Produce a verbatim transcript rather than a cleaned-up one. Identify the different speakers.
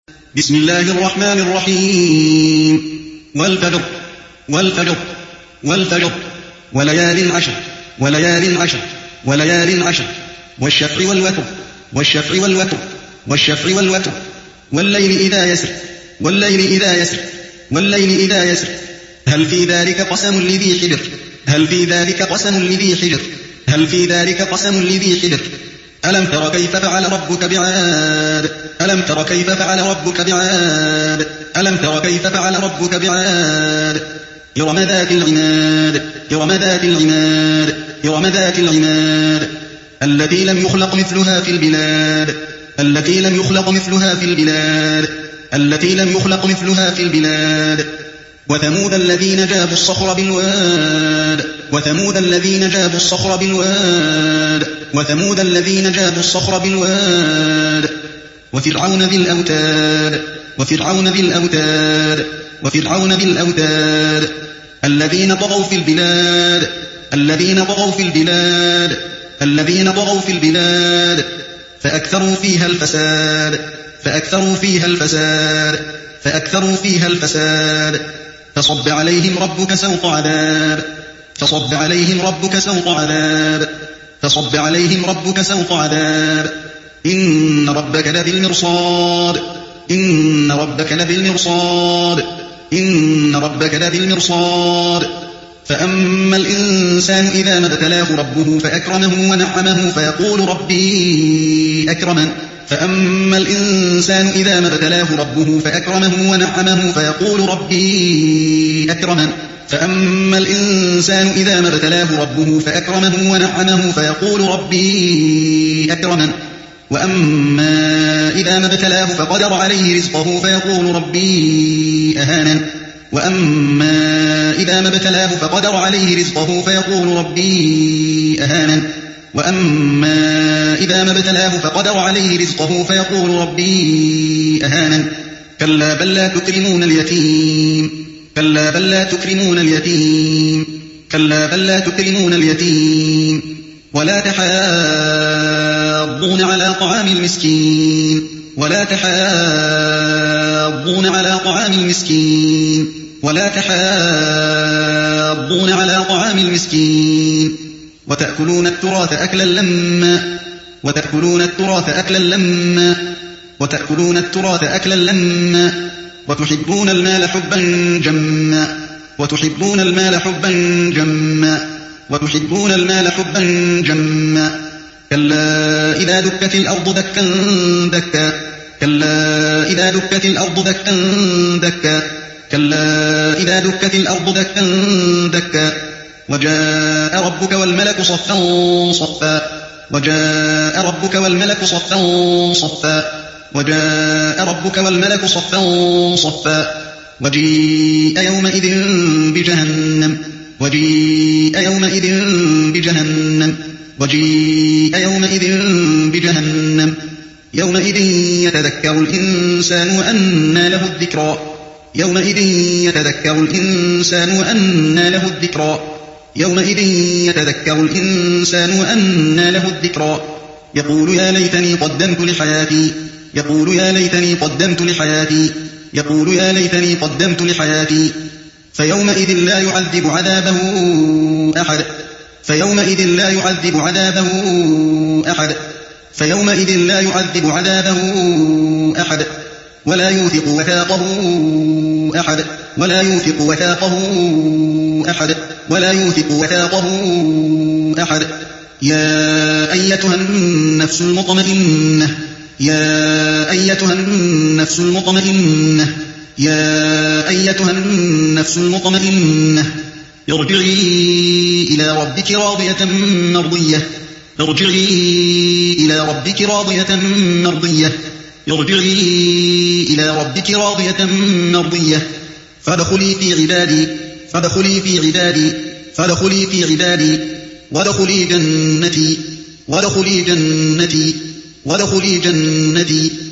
Speaker 1: بسم الله الرحمن الرحيم والفجر والفجر والفجر وليال عشر وليال عشر وليال عشر والشفع والوتر والشفع والوتر والشفع والوتر والليل إذا يسر والليل إذا يسر والليل إذا يسر هل في ذلك قسم لذي حجر هل في ذلك قسم لذي حجر هل في ذلك قسم لذي حجر ألم تر كيف فعل ربك بعاد ألم تر كيف فعل ربك بعاد ألم تر كيف فعل ربك بعاد إرم ذات العماد إرم ذات العماد إرم ذات العماد التي لم يخلق مثلها في البلاد التي لم يخلق مثلها في البلاد التي لم يخلق مثلها في البلاد وثمود الذين جابوا الصخر بالواد وثمود الذين جابوا الصخر بالواد وثمود الذين جابوا الصخر بالواد وفرعون ذي الأوتاد وفرعون ذي الأوتاد وفرعون ذي الأوتاد الذين طغوا في البلاد الذين طغوا في البلاد الذين طغوا في البلاد فأكثروا فيها الفساد فأكثروا فيها الفساد فأكثروا فيها الفساد فصب عليهم ربك سوط عذاب فصب عليهم ربك سوط عذاب فصب عليهم ربك سوط عذاب إن ربك لبالمرصاد إن ربك لبالمرصاد إن ربك لبالمرصاد فأما الإنسان إذا ما ابتلاه ربه فأكرمه ونعمه فيقول ربي أكرمن فأما الإنسان إذا ما ابتلاه ربه فأكرمه ونعمه فيقول ربي أكرمن فأما الإنسان إذا ما ابتلاه ربه فأكرمه ونعمه فيقول ربي أكرمن وأما إذا ما ابتلاه فقدر عليه رزقه فيقول ربي أهانن وأما إذا ما ابتلاه فقدر عليه رزقه فيقول ربي أهانن وأما إذا ما ابتلاه فقدر عليه رزقه فيقول ربي أهانن كلا بل لا تكرمون اليتيم كلا بل لا تكرمون اليتيم كلا بل لا تكرمون اليتيم ولا تحاضون على طعام المسكين ولا تحاضون على طعام المسكين ولا تحاضون على طعام المسكين وتأكلون التراث أكلا لما وتأكلون التراث أكلا لما وتأكلون التراث أكلا لما وتحبون المال حبا جما وتحبون المال حبا جما وتحبون المال حبا جما كلا إذا دكت الأرض دكا دكا كلا إذا دكت الأرض دكا دكا كلا إذا دكت الأرض دكا دكا وجاء ربك والملك صفا صفا وجاء ربك والملك صفا صفا وجاء ربك والملك صفا صفا وجيء يومئذ بجهنم وجيء يومئذ بجهنم وجيء يومئذ بجهنم يومئذ يتذكر الإنسان وأنى له الذكرى يومئذ يتذكر الإنسان وأنى له الذكرى يومئذ يتذكر الإنسان وأنى له الذكرى يقول يا ليتني قدمت لحياتي يقول يا ليتني قدمت لحياتي يقول يا ليتني قدمت لحياتي فيومئذ لا يعذب عذابه أحد فيومئذ لا يعذب عذابه أحد فيومئذ لا يعذب عذابه أحد ولا يوثق وثاقه أحد ولا يوثق وثاقه أحد ولا يوثق وثاقه أحد يا أيتها النفس المطمئنة يا أيتها النفس المطمئنة يا أيتها النفس المطمئنة ارجعي إلى ربك راضية مرضية ارجعي إلى ربك راضية مرضية ارجعي إلى ربك راضية مرضية فادخلي في عبادي فادخلي في عبادي فادخلي في عبادي وادخلي جنتي وادخلي جنتي وادخلي جنتي